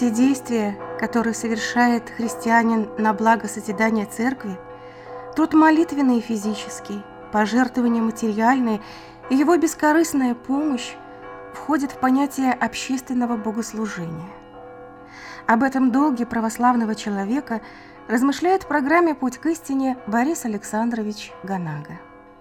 Все действия, которые совершает христианин на благо созидания церкви, труд молитвенный и физический, пожертвования материальные и его бескорыстная помощь входят в понятие общественного богослужения. Об этом долге православного человека размышляет в программе «Путь к истине» Борис Александрович Ганага.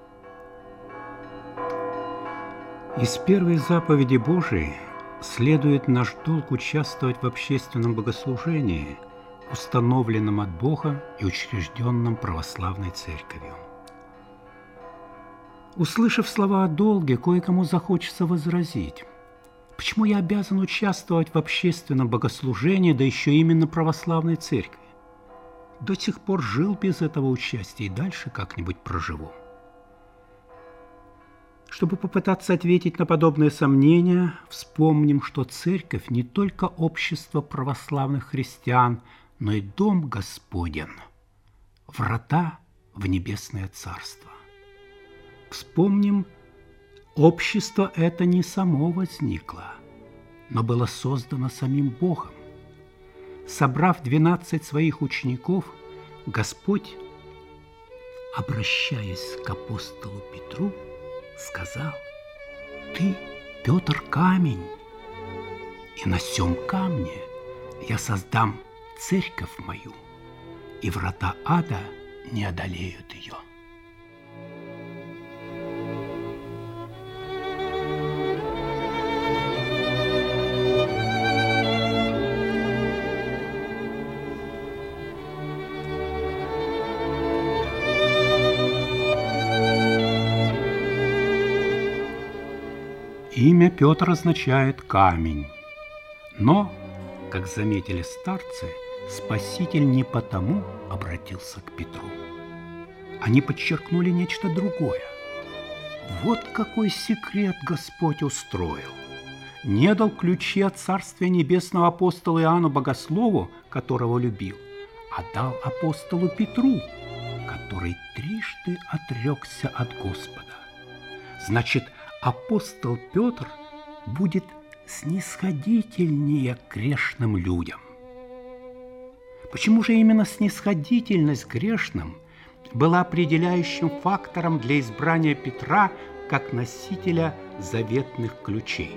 Из первой заповеди Божией следует наш долг участвовать в общественном богослужении, установленном от Бога и учрежденном православной церковью. Услышав слова о долге, кое-кому захочется возразить: почему я обязан участвовать в общественном богослужении, да еще именно православной церкви? До сих пор жил без этого участия и дальше как-нибудь проживу. Чтобы попытаться ответить на подобные сомнения, вспомним, что церковь не только общество православных христиан, но и дом Господен, врата в небесное царство. Вспомним, общество это не само возникло, но было создано самим Богом. Собрав 12 своих учеников, Господь, обращаясь к апостолу Петру, сказал: «Ты, Петр, камень, и на сем камне я создам церковь мою, и врата ада не одолеют ее». Имя Петр означает «камень». Но, как заметили старцы, Спаситель не потому обратился к Петру. Они подчеркнули нечто другое. Вот какой секрет Господь устроил. Не дал ключи от Царствия Небесного апостолу Иоанну Богослову, которого любил, а дал апостолу Петру, который трижды отрекся от Господа. Значит, апостол Петр будет снисходительнее к грешным людям. Почему же именно снисходительность к грешным была определяющим фактором для избрания Петра как носителя заветных ключей?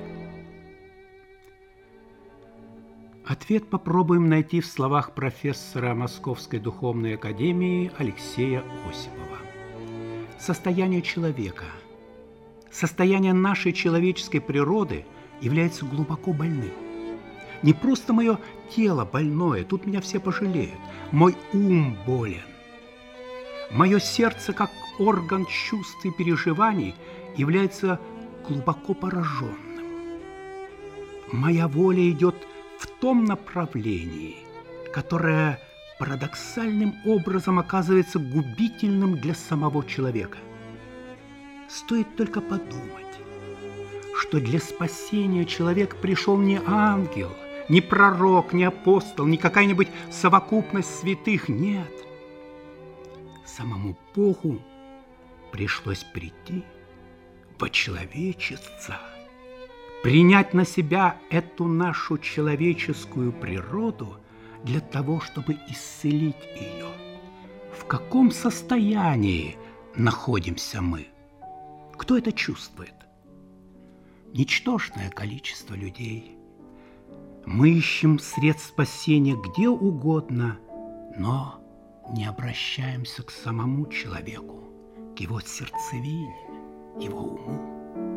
Ответ попробуем найти в словах профессора Московской духовной академии Алексея Осипова. Состояние человека, состояние нашей человеческой природы является глубоко больным. Не просто мое тело больное, тут меня все пожалеют. Мой ум болен. Мое сердце, как орган чувств и переживаний, является глубоко пораженным. Моя воля идет в том направлении, которое парадоксальным образом оказывается губительным для самого человека. Стоит только подумать, что для спасения человек пришел не ангел, не пророк, не апостол, не какая-нибудь совокупность святых, нет. Самому Богу пришлось прийти, вочеловечиться, принять на себя эту нашу человеческую природу для того, чтобы исцелить ее. В каком состоянии находимся мы? Кто это чувствует? Ничтожное количество людей. Мы ищем средств спасения где угодно, но не обращаемся к самому человеку, к его сердцевине, его уму.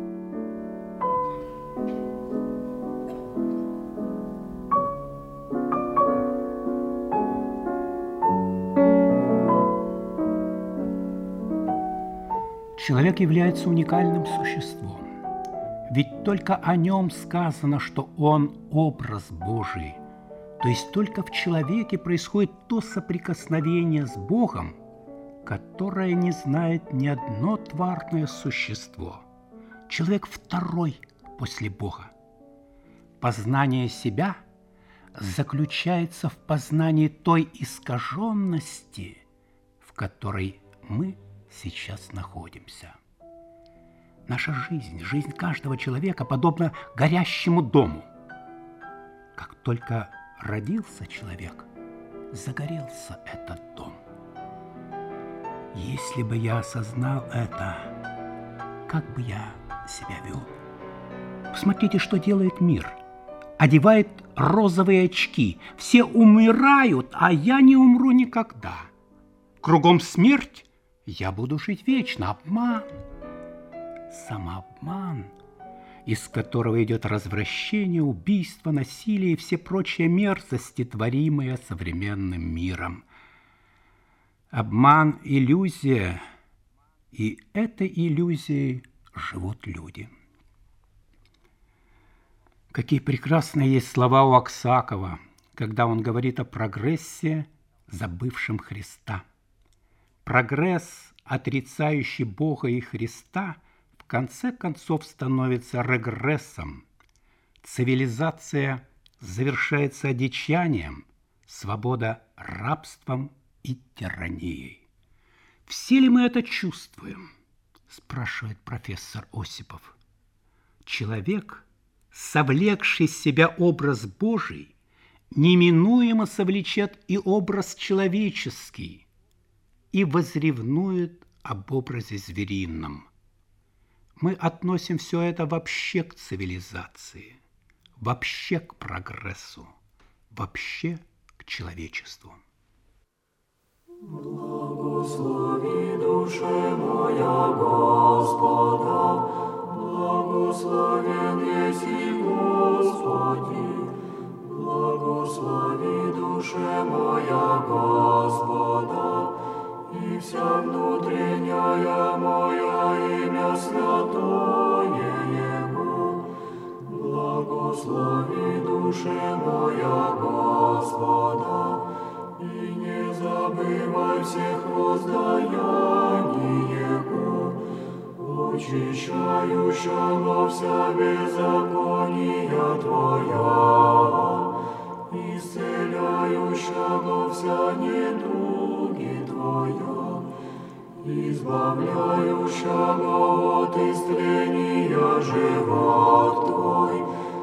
Человек является уникальным существом, ведь только о нем сказано, что он образ Божий, то есть только в человеке происходит то соприкосновение с Богом, которое не знает ни одно тварное существо. Человек второй после Бога. Познание себя заключается в познании той искаженности, в которой мы сейчас находимся. Наша жизнь, жизнь каждого человека подобна горящему дому. Как только родился человек, загорелся этот дом. Если бы я осознал это, как бы я себя вел? Посмотрите, что делает мир. Одевает розовые очки. Все умирают, а я не умру никогда. Кругом смерть, я буду жить вечно. Обман. Самообман, из которого идет развращение, убийство, насилие и все прочие мерзости, творимые современным миром. Обман – иллюзия, и этой иллюзией живут люди. Какие прекрасные есть слова у Аксакова, когда он говорит о прогрессе, забывшем Христа. Прогресс, отрицающий Бога и Христа, в конце концов становится регрессом. Цивилизация завершается одичанием, свобода – рабством и тиранией. Все ли мы это чувствуем? Спрашивает профессор Осипов. Человек, совлекший в себя образ Божий, неминуемо совлечет и образ человеческий и возревнует об образе зверином. Мы относим все это вообще к цивилизации, вообще к прогрессу, вообще к человечеству. Благослови, душе моя, Господа, благословен еси Господи. Благослови, душе моя, Господа, и вся внутренняя моя имя святое Его. Благослови, душе моя, Господа, и не забывай всех воздаяний Его, очищающего вся беззакония Твоя, исцеляющего вся недуги Твоя, избавляющего от истления живот Твой,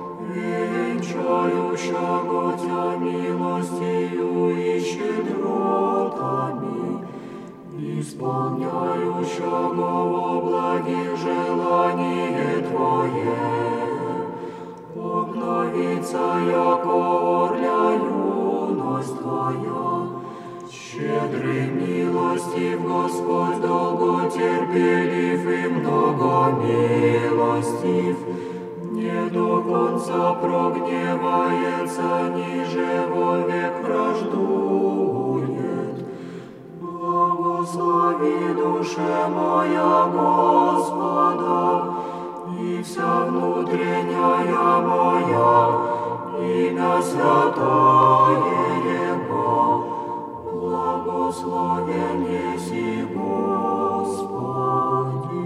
венчающего Тя милостью и щедротами, исполняющего во благих желание Твое, обновится, яко орля юность Твоя. Щедрый, милостив Господь, долготерпелив и многомилостив, не до конца прогневается, ниже вовек враждует. Благослови, душе моя, Господа, и вся внутренняя моя, имя святое Его. Благословен еси Господи.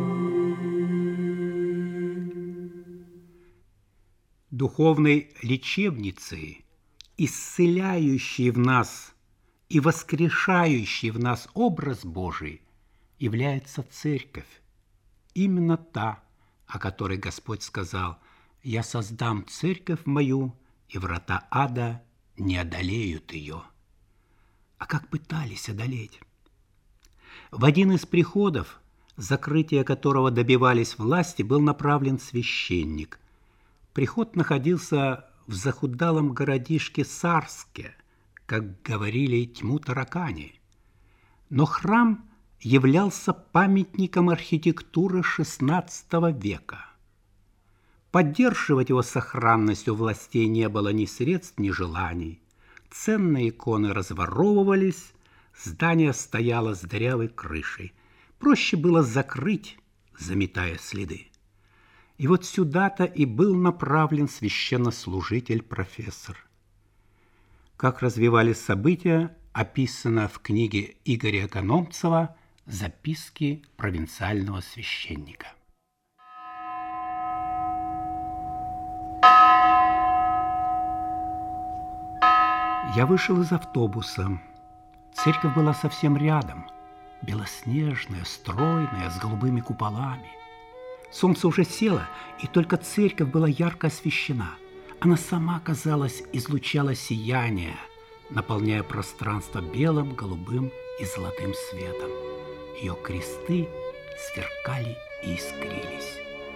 Духовной лечебницей, исцеляющей в нас и воскрешающей в нас образ Божий, является Церковь. Именно та, о которой Господь сказал: «Я создам Церковь мою, и врата ада не одолеют ее». А как пытались одолеть? В один из приходов, закрытия которого добивались власти, был направлен священник. Приход находился в захудалом городишке Сарске, как говорили Тьму-таракани. Но храм являлся памятником архитектуры XVI века. Поддерживать его сохранность у властей не было ни средств, ни желаний. Ценные иконы разворовывались, здание стояло с дырявой крышей. Проще было закрыть, заметая следы. И вот сюда-то и был направлен священнослужитель-профессор. Как развивались события, описано в книге Игоря Экономцева «Записки провинциального священника». Я вышел из автобуса. Церковь была совсем рядом, белоснежная, стройная, с голубыми куполами. Солнце уже село, и только церковь была ярко освещена. Она сама, казалось, излучала сияние, наполняя пространство белым, голубым и золотым светом. Ее кресты сверкали и искрились.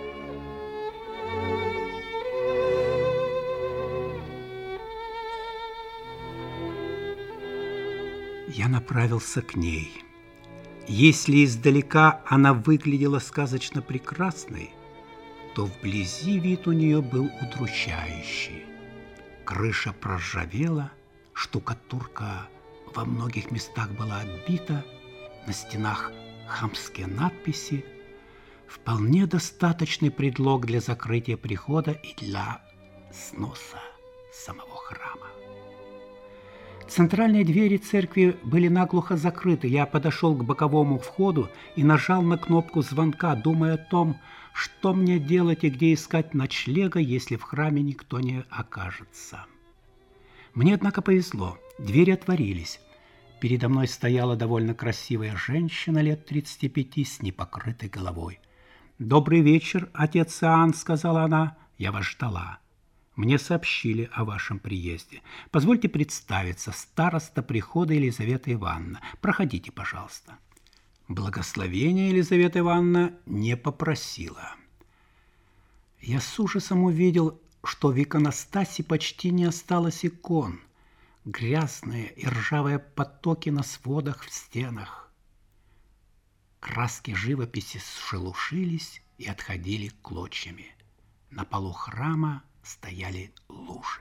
Я направился к ней. Если издалека она выглядела сказочно прекрасной, то вблизи вид у нее был удручающий. Крыша проржавела, штукатурка во многих местах была отбита, на стенах хамские надписи. Вполне достаточный предлог для закрытия прихода и для сноса самого храма. Центральные двери церкви были наглухо закрыты. Я подошел к боковому входу и нажал на кнопку звонка, думая о том, что мне делать и где искать ночлега, если в храме никто не окажется. Мне, однако, повезло. Двери отворились. Передо мной стояла довольно красивая женщина лет 35 с непокрытой головой. «Добрый вечер, отец Иоанн», — сказала она, — «я вас ждала. Мне сообщили о вашем приезде. Позвольте представиться, староста прихода Елизавета Ивановна. Проходите, пожалуйста». Благословения Елизавета Ивановна не попросила. Я с ужасом увидел, что в иконостасе почти не осталось икон. Грязные и ржавые потоки на сводах в стенах. Краски живописи шелушились и отходили клочьями. На полу храма стояли лужи.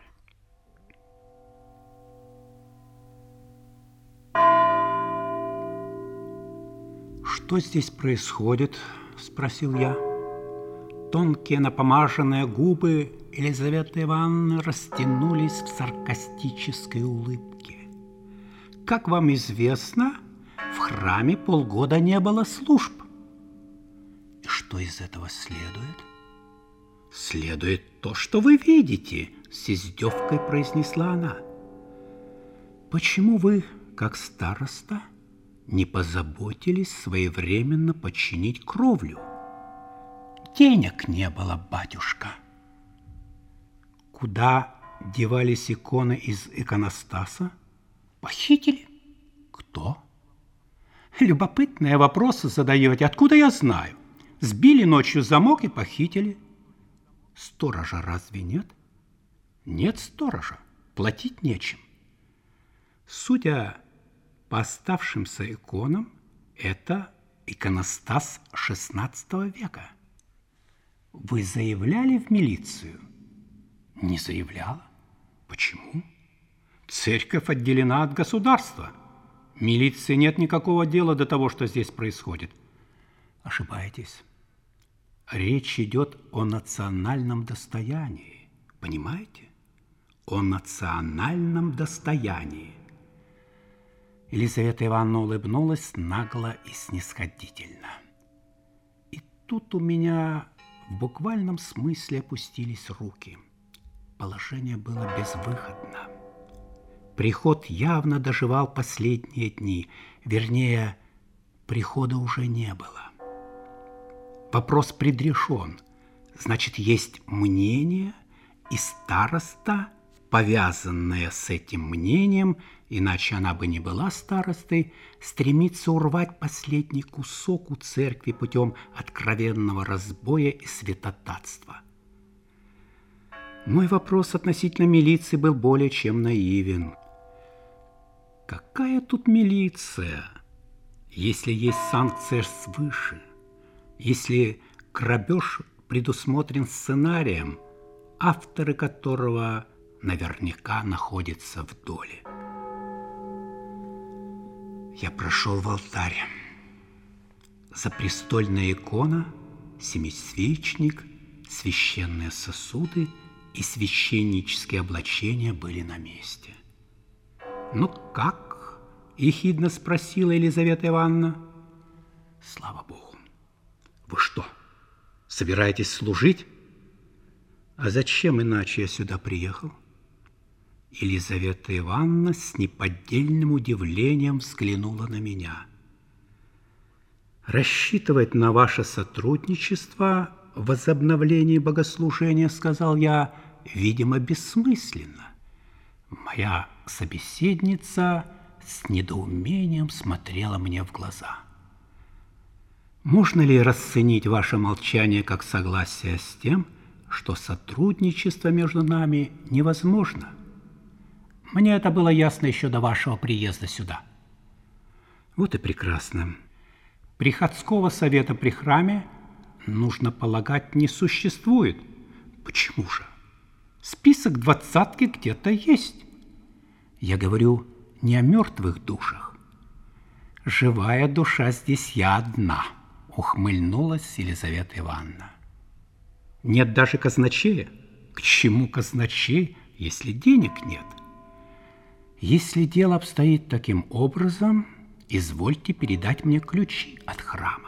«Что здесь происходит?» – спросил я. Тонкие напомаженные губы Елизаветы Ивановны растянулись в саркастической улыбке. «Как вам известно, в храме полгода не было служб». «И что из этого следует?» «Следует то, что вы видите», — с издевкой произнесла она. «Почему вы, как староста, не позаботились своевременно починить кровлю?» «Денег не было, батюшка». «Куда девались иконы из иконостаса?» «Похитили». «Кто?» «Любопытные вопросы задаете. Откуда я знаю? Сбили ночью замок и похитили». «Сторожа разве нет?» «Нет сторожа. Платить нечем». Судя по оставшимся иконам, это иконостас XVI века. Вы заявляли в милицию? Не заявляла. Почему? Церковь отделена от государства. Милиции нет никакого дела до того, что здесь происходит. Ошибаетесь. Речь идет о национальном достоянии. Понимаете? О национальном достоянии. Елизавета Ивановна улыбнулась нагло и снисходительно. И тут у меня в буквальном смысле опустились руки. Положение было безвыходно. Приход явно доживал последние дни. Вернее, прихода уже не было. Вопрос предрешен. Значит, есть мнение, и староста, повязанная с этим мнением, иначе она бы не была старостой, стремится урвать последний кусок у церкви путем откровенного разбоя и святотатства. Мой вопрос относительно милиции был более чем наивен. Какая тут милиция, если есть санкция свыше? Если грабеж предусмотрен сценарием, авторы которого наверняка находятся в доле. Я прошел в алтарь. Запрестольная икона, семисвечник, священные сосуды и священнические облачения были на месте. «Ну как?» – ехидно спросила Елизавета Ивановна. «Слава Богу. Вы что, собираетесь служить? А зачем иначе я сюда приехал?» Елизавета Ивановна с неподдельным удивлением взглянула на меня. «Рассчитывать на ваше сотрудничество в возобновлении богослужения, — сказал я, — видимо, бессмысленно. Моя собеседница с недоумением смотрела мне в глаза. Можно ли расценить ваше молчание как согласие с тем, что сотрудничество между нами невозможно? Мне это было ясно еще до вашего приезда сюда. Вот и прекрасно. Приходского совета при храме, нужно полагать, не существует. Почему же? Список 20 где-то есть. Я говорю не о мертвых душах. Живая душа здесь я одна, ухмыльнулась Елизавета Ивановна. Нет даже казначея. К чему казначей, если денег нет? Если дело обстоит таким образом, извольте передать мне ключи от храма.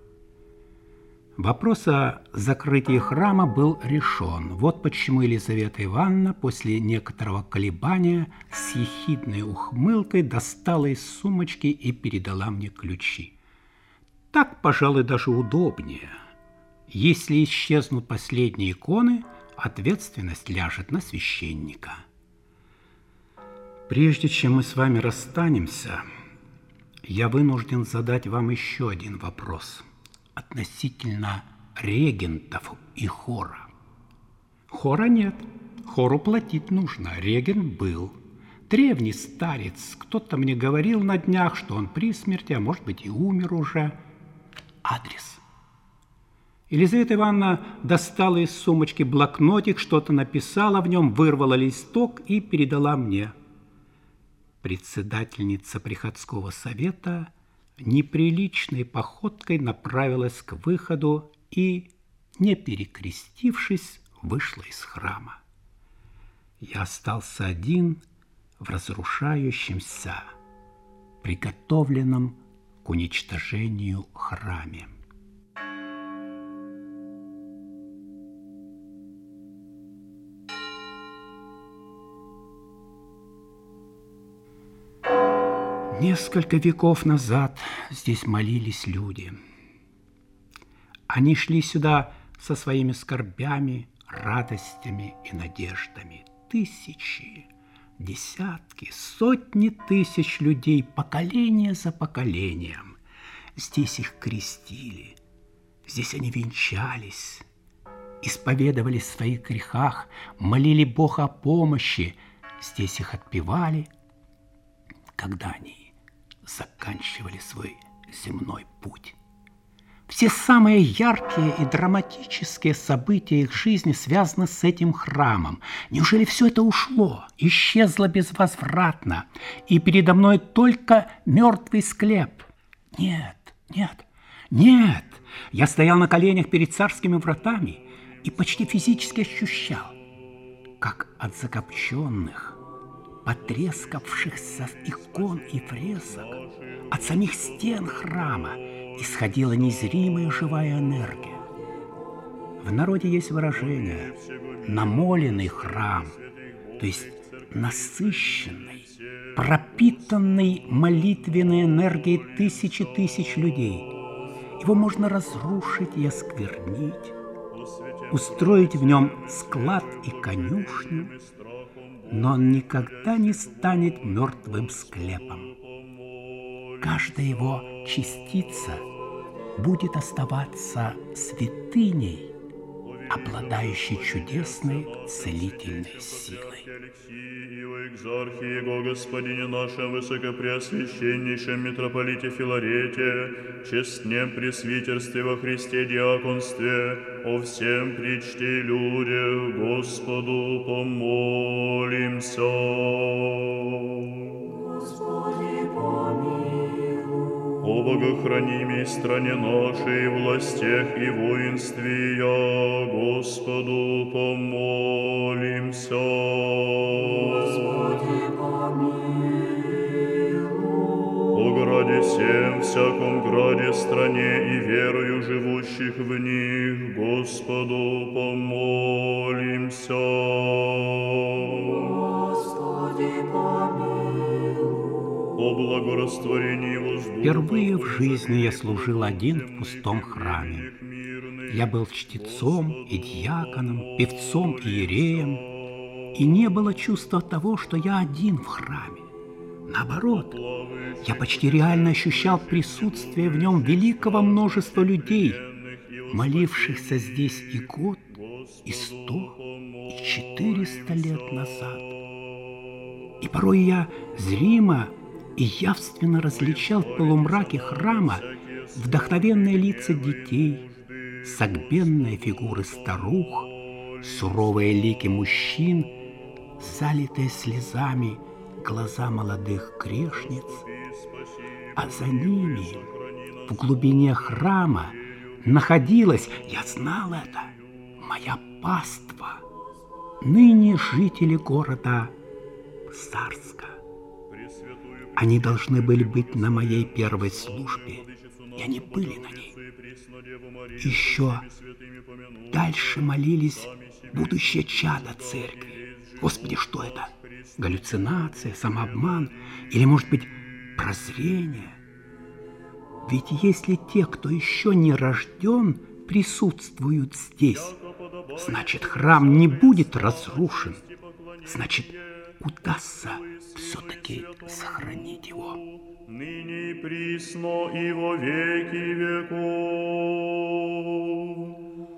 Вопрос о закрытии храма был решен. Вот почему Елизавета Ивановна после некоторого колебания с ехидной ухмылкой достала из сумочки и передала мне ключи. Так, пожалуй, даже удобнее. Если исчезнут последние иконы, ответственность ляжет на священника. Прежде чем мы с вами расстанемся, я вынужден задать вам еще один вопрос относительно регентов и хора. Хора нет, хору платить нужно, регент был. Древний старец, кто-то мне говорил на днях, что он при смерти, а может быть и умер уже. Адрес. Елизавета Ивановна достала из сумочки блокнотик, что-то написала в нем, вырвала листок и передала мне. Председательница приходского совета неприличной походкой направилась к выходу и, не перекрестившись, вышла из храма. Я остался один в разрушающемся, приготовленном к уничтожению храме. Несколько веков назад здесь молились люди. Они шли сюда со своими скорбями, радостями и надеждами. Тысячи, десятки, сотни тысяч людей, поколение за поколением. Здесь их крестили, здесь они венчались, исповедовались в своих грехах, молили Бога о помощи, здесь их отпевали, когда они заканчивали свой земной путь. Все самые яркие и драматические события их жизни связаны с этим храмом. Неужели все это ушло, исчезло безвозвратно, и передо мной только мертвый склеп? Нет, нет, нет. Я стоял на коленях перед царскими вратами и почти физически ощущал, как от закопченных, потрескавшихся икон и фресок, от самих стен храма исходила незримая живая энергия. В народе есть выражение «намоленный храм», то есть насыщенный, пропитанный молитвенной энергией тысячи тысяч людей. Его можно разрушить и осквернить, устроить в нем склад и конюшню, но он никогда не станет мертвым склепом. Каждая его частица будет оставаться святыней, обладающей чудесной целительной силой. Экзархе Его Господине нашем Высокопреосвященнейшем митрополите Филарете, честнем пресвитерстве во Христе диаконстве, о всем причте люди Господу помолимся. Господи, помилуй. О богохранимой стране нашей, властях и воинстве я Господу помолимся. Господи, помилуй. О граде всем, всяком граде, стране и верою живущих в них, Господу помолимся. Господи, помилуй. О благорастворении воздуха. Впервые в жизни я служил один в пустом храме. Я был чтецом и дьяконом, певцом и иереем, и не было чувства того, что я один в храме. Наоборот, я почти реально ощущал присутствие в нем великого множества людей, молившихся здесь и год, и 100, и 400 лет назад. И порой я зримо и явственно различал в полумраке храма вдохновенные лица детей, согбенные фигуры старух, суровые лики мужчин, залитые слезами глаза молодых грешниц, а за ними в глубине храма находилась, я знал это, моя паства, ныне жители города Сарска. Они должны были быть на моей первой службе, и они были на ней. Еще дальше молились будущее чадо церкви. Господи, что это? Галлюцинация, самообман или, может быть, прозрение? Ведь если те, кто еще не рожден, присутствуют здесь, значит, храм не будет разрушен, значит, удастся все-таки сохранить его. Ныне и присно и во веки веков.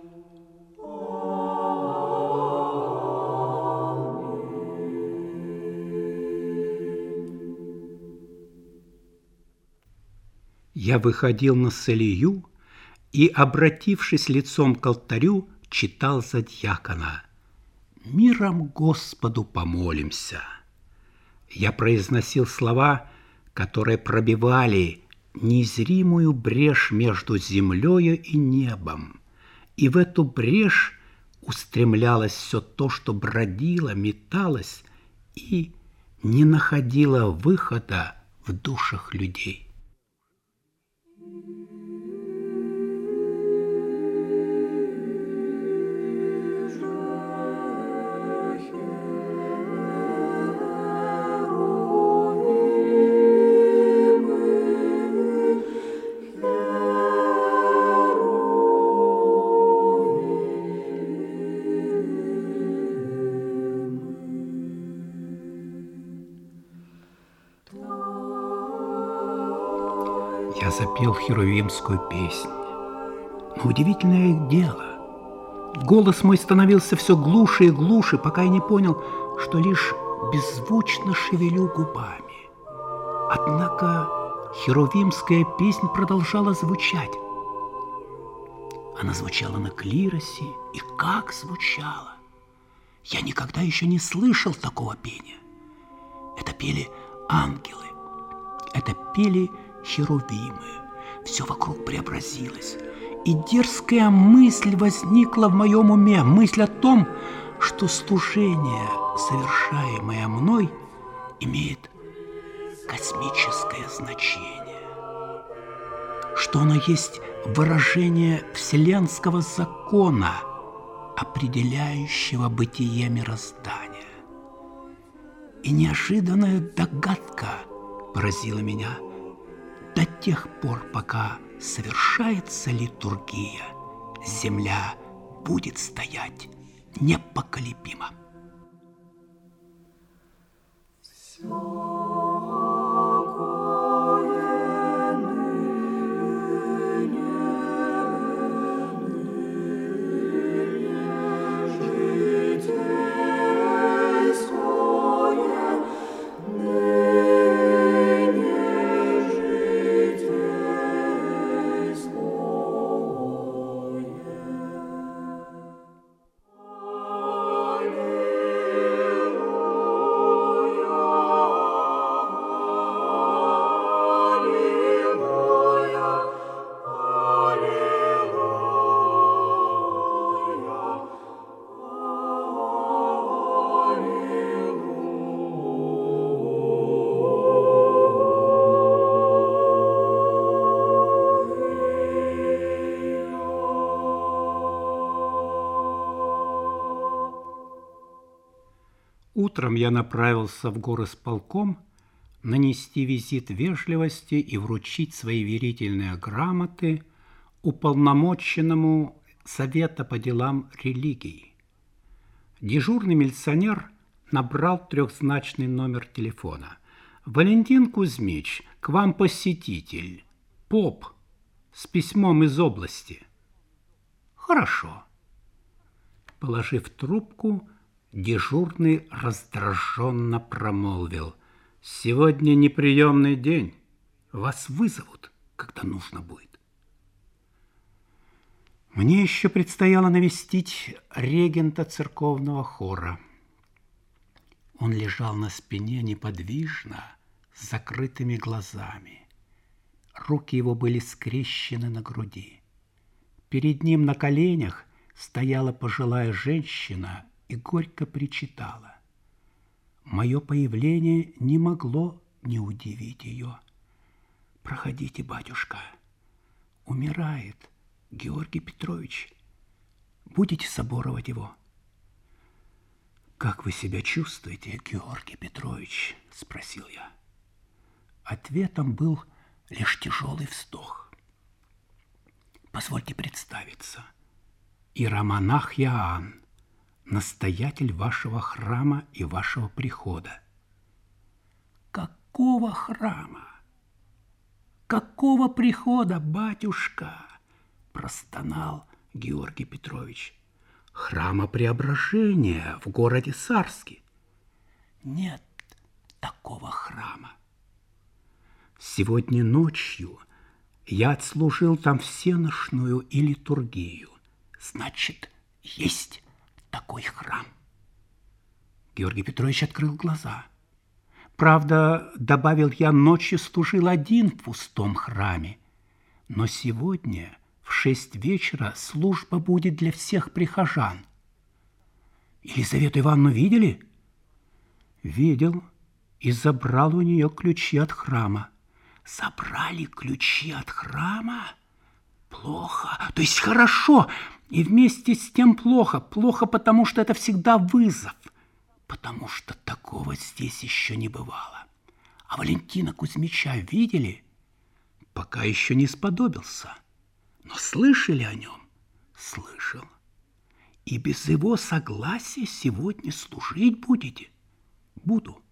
Я выходил на солию и, обратившись лицом к алтарю, читал за дьякона: «Миром Господу помолимся». Я произносил слова, которые пробивали незримую брешь между землею и небом, и в эту брешь устремлялось все то, что бродило, металось и не находило выхода в душах людей. Я запел херувимскую песнь. Но удивительное дело, голос мой становился все глуше и глуше, пока я не понял, что лишь беззвучно шевелю губами. Однако херувимская песнь продолжала звучать. Она звучала на клиросе, и как звучала! Я никогда еще не слышал такого пения. Это пели ангелы, это пели херувимы. Все вокруг преобразилось, и дерзкая мысль возникла в моем уме, мысль о том, что служение, совершаемое мной, имеет космическое значение, что оно есть выражение вселенского закона, определяющего бытие мироздания. И неожиданная догадка поразила меня. До тех пор, пока совершается литургия, земля будет стоять непоколебимо. Утром я направился в горосполком нанести визит вежливости и вручить свои верительные грамоты уполномоченному Совета по делам религии. Дежурный милиционер набрал трехзначный номер телефона. «Валентин Кузьмич, к вам посетитель. Поп с письмом из области». «Хорошо». Положив трубку, дежурный раздраженно промолвил: «Сегодня неприемный день. Вас вызовут, когда нужно будет». Мне еще предстояло навестить регента церковного хора. Он лежал на спине неподвижно, с закрытыми глазами. Руки его были скрещены на груди. Перед ним на коленях стояла пожилая женщина и горько причитала. Мое появление не могло не удивить ее. «Проходите, батюшка, умирает Георгий Петрович. Будете соборовать его?» «Как вы себя чувствуете, Георгий Петрович?» – спросил я. Ответом был лишь тяжелый вздох. «Позвольте представиться. Иеромонах Иоанн, настоятель вашего храма и вашего прихода». «Какого храма? Какого прихода, батюшка?» – простонал Георгий Петрович. «Храма Преображения в городе Сарске». «Нет такого храма. Сегодня ночью я отслужил там всеношную и литургию. Значит, есть такой храм». Георгий Петрович открыл глаза. «Правда, добавил я, ночью служил один в пустом храме, но сегодня в 6 вечера служба будет для всех прихожан». «Елизавету Ивановну видели?» «Видел и забрал у нее ключи от храма». «Забрали ключи от храма? Плохо, то есть хорошо, и вместе с тем плохо. Плохо, потому что это всегда вызов, потому что такого здесь еще не бывало. А Валентина Кузьмича видели?» «Пока еще не сподобился. Но слышали о нем?» «Слышал. И без его согласия сегодня служить будете?» «Буду».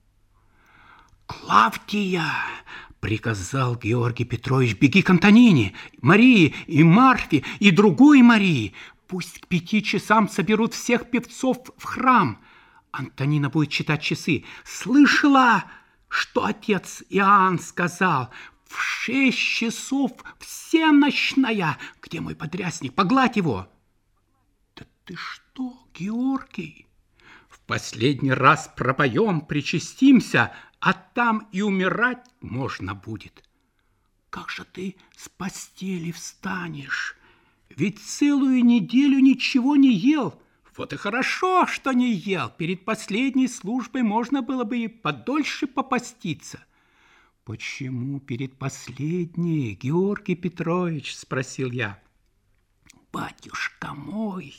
«Клавдия!» — приказал Георгий Петрович: «беги к Антонине, Марии и Марфе и другой Марии. Пусть к 5 часам соберут всех певцов в храм. Антонина будет читать часы. Слышала, что отец Иоанн сказал? В 6 часов всенощная. Где мой подрясник? Погладь его». «Да ты что, Георгий? В последний раз пропоем, причастимся, а там и умирать можно будет». «Как же ты с постели встанешь? Ведь целую неделю ничего не ел». «Вот и хорошо, что не ел. Перед последней службой можно было бы и подольше попаститься». «Почему перед последней, Георгий Петрович?» – спросил я. «Батюшка мой,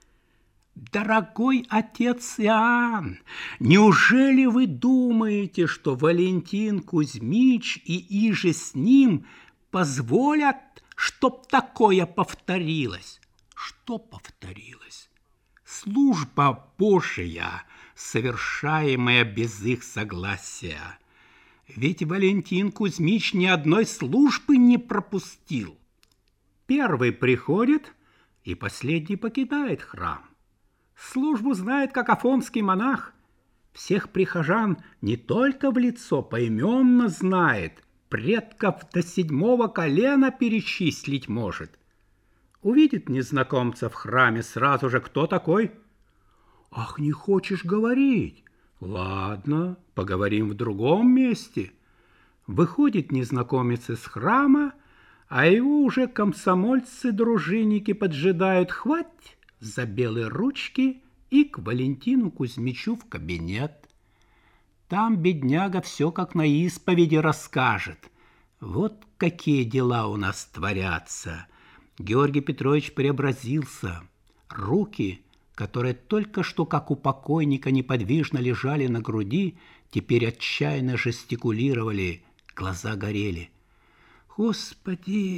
дорогой отец Иоанн, неужели вы думаете, что Валентин Кузьмич и иже с ним позволят, чтоб такое повторилось?» «Что повторилось?» «Служба Божия, совершаемая без их согласия. Ведь Валентин Кузьмич ни одной службы не пропустил. Первый приходит, и последний покидает храм. Службу знает, как афонский монах. Всех прихожан не только в лицо, поименно знает, предков до 7 колена перечислить может. Увидит незнакомца в храме, сразу же: кто такой? Ах, не хочешь говорить? Ладно, поговорим в другом месте. Выходит незнакомец из храма, а его уже комсомольцы-дружинники поджидают. Хвать за белые ручки и к Валентину Кузьмичу в кабинет. Там бедняга все как на исповеди расскажет. Вот какие дела у нас творятся. Георгий Петрович преобразился. Руки, которые только что, как у покойника, неподвижно лежали на груди, теперь отчаянно жестикулировали, глаза горели. «Господи,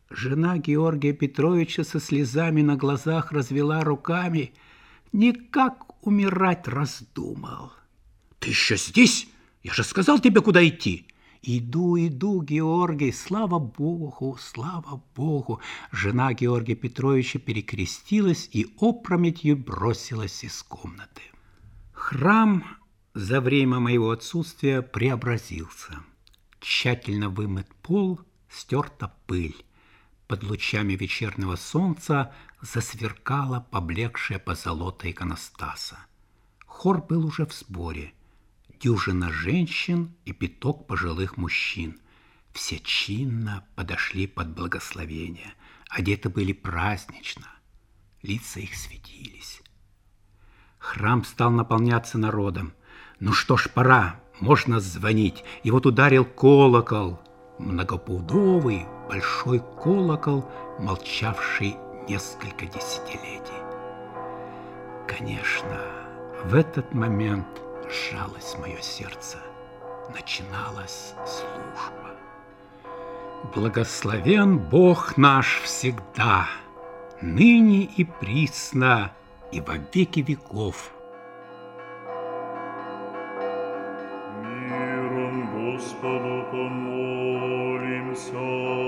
Жена Георгия Петровича со слезами на глазах развела руками. Никак умирать раздумал. Ты еще здесь? Я же сказал тебе, куда идти. Иду, Георгий, слава Богу, слава Богу. Жена Георгия Петровича перекрестилась и опрометью бросилась из комнаты. Храм за время моего отсутствия преобразился. Тщательно вымыт пол, стерта пыль. Под лучами вечернего солнца засверкала поблекшая позолота иконостаса. Хор был уже в сборе. Дюжина женщин и пяток пожилых мужчин. Все чинно подошли под благословение. Одеты были празднично. Лица их светились. Храм стал наполняться народом. Ну что ж, пора, можно звонить. И вот ударил колокол. Многопудовый большой колокол, молчавший несколько десятилетий. Конечно, в этот момент сжалось мое сердце. Начиналась служба. Благословен Бог наш всегда, ныне и присно, и во веки веков. Миром Господу помолимся.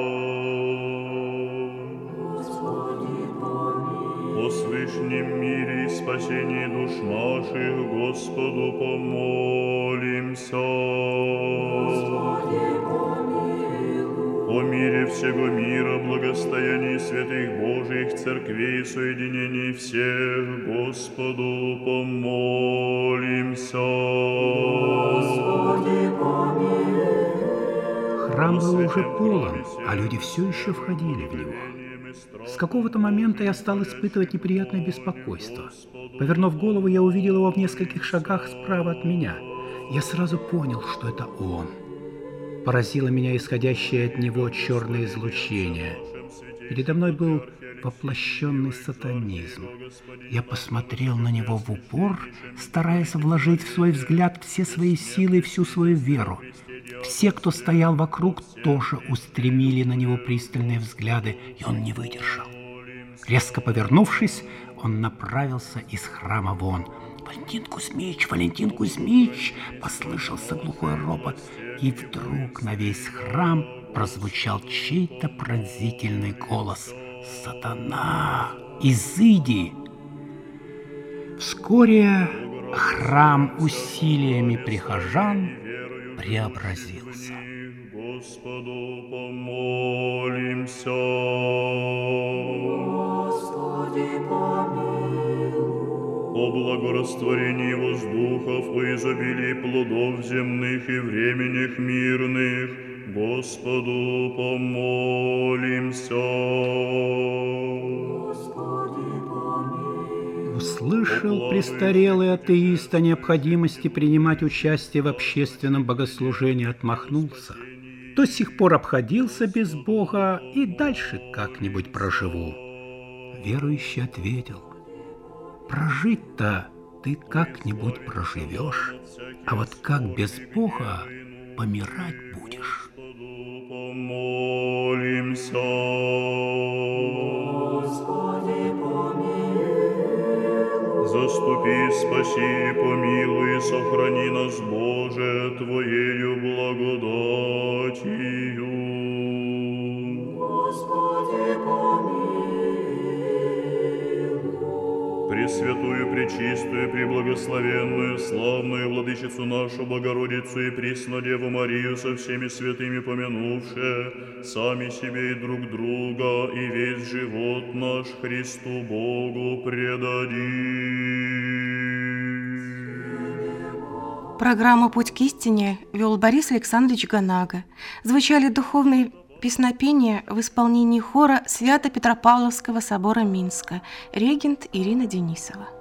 Господи, помилуй. О свышнем мире и спасении душ наших Господу помолимся. Господи, помилуй. О мире всего мира, благостоянии святых Божьих церквей, соединении всех Господу помолимся. Господи, помилуй. Храм был уже полон, а люди все еще входили в него. С какого-то момента я стал испытывать неприятное беспокойство. Повернув голову, я увидел его в нескольких шагах справа от меня. Я сразу понял, что это он. Поразило меня исходящее от него черное излучение. Передо мной был воплощенный сатанизм. Я посмотрел на него в упор, стараясь вложить в свой взгляд все свои силы и всю свою веру. Все, кто стоял вокруг, тоже устремили на него пристальные взгляды, и он не выдержал. Резко повернувшись, он направился из храма вон. Валентин Кузьмич!» — послышался глухой ропот, и вдруг на весь храм прозвучал чей-то пронзительный голос: «Сатана, изыди!» Вскоре храм усилиями прихожан преобразился. Господу помолимся. Господи, помилуй. О благорастворении воздухов, о изобилии плодов земных и временях мирных, Господу помолимся. Господи, помилуй. Услышал престарелый атеист о необходимости принимать участие в общественном богослужении, отмахнулся. До сих пор обходился без Бога и дальше как-нибудь проживу. Верующий ответил: прожить-то ты как-нибудь проживешь, а вот как без Бога помирать будешь. Помолимся. Господи, помилуй. Заступи, спаси, помилуй, сохрани нас, Боже, Твоею благодатью. Господи, помилуй. Пресвятую, пречистую, преблагословенную, славную Владычицу нашу Богородицу и Преснодеву Марию со всеми святыми помянувши, сами себе и друг друга, и весь живот наш Христу Богу предадим. Программу «Путь к истине» вел Борис Александрович Ганага. Звучали духовные песнопения в исполнении хора Свято-Петропавловского собора Минска. Регент Ирина Денисова.